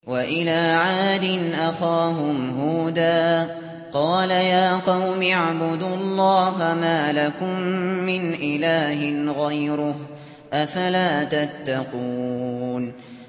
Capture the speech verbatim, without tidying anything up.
وَإِلَىٰ عَادٍ أَخَاهُمْ هُودًا ۗ قَالَ يَا قَوْمِ اعْبُدُوا اللَّهَ مَا لَكُم مِّنْ إِلَٰهٍ غَيْرُهُ ۖ أَفَلَا تَتَّقُونَ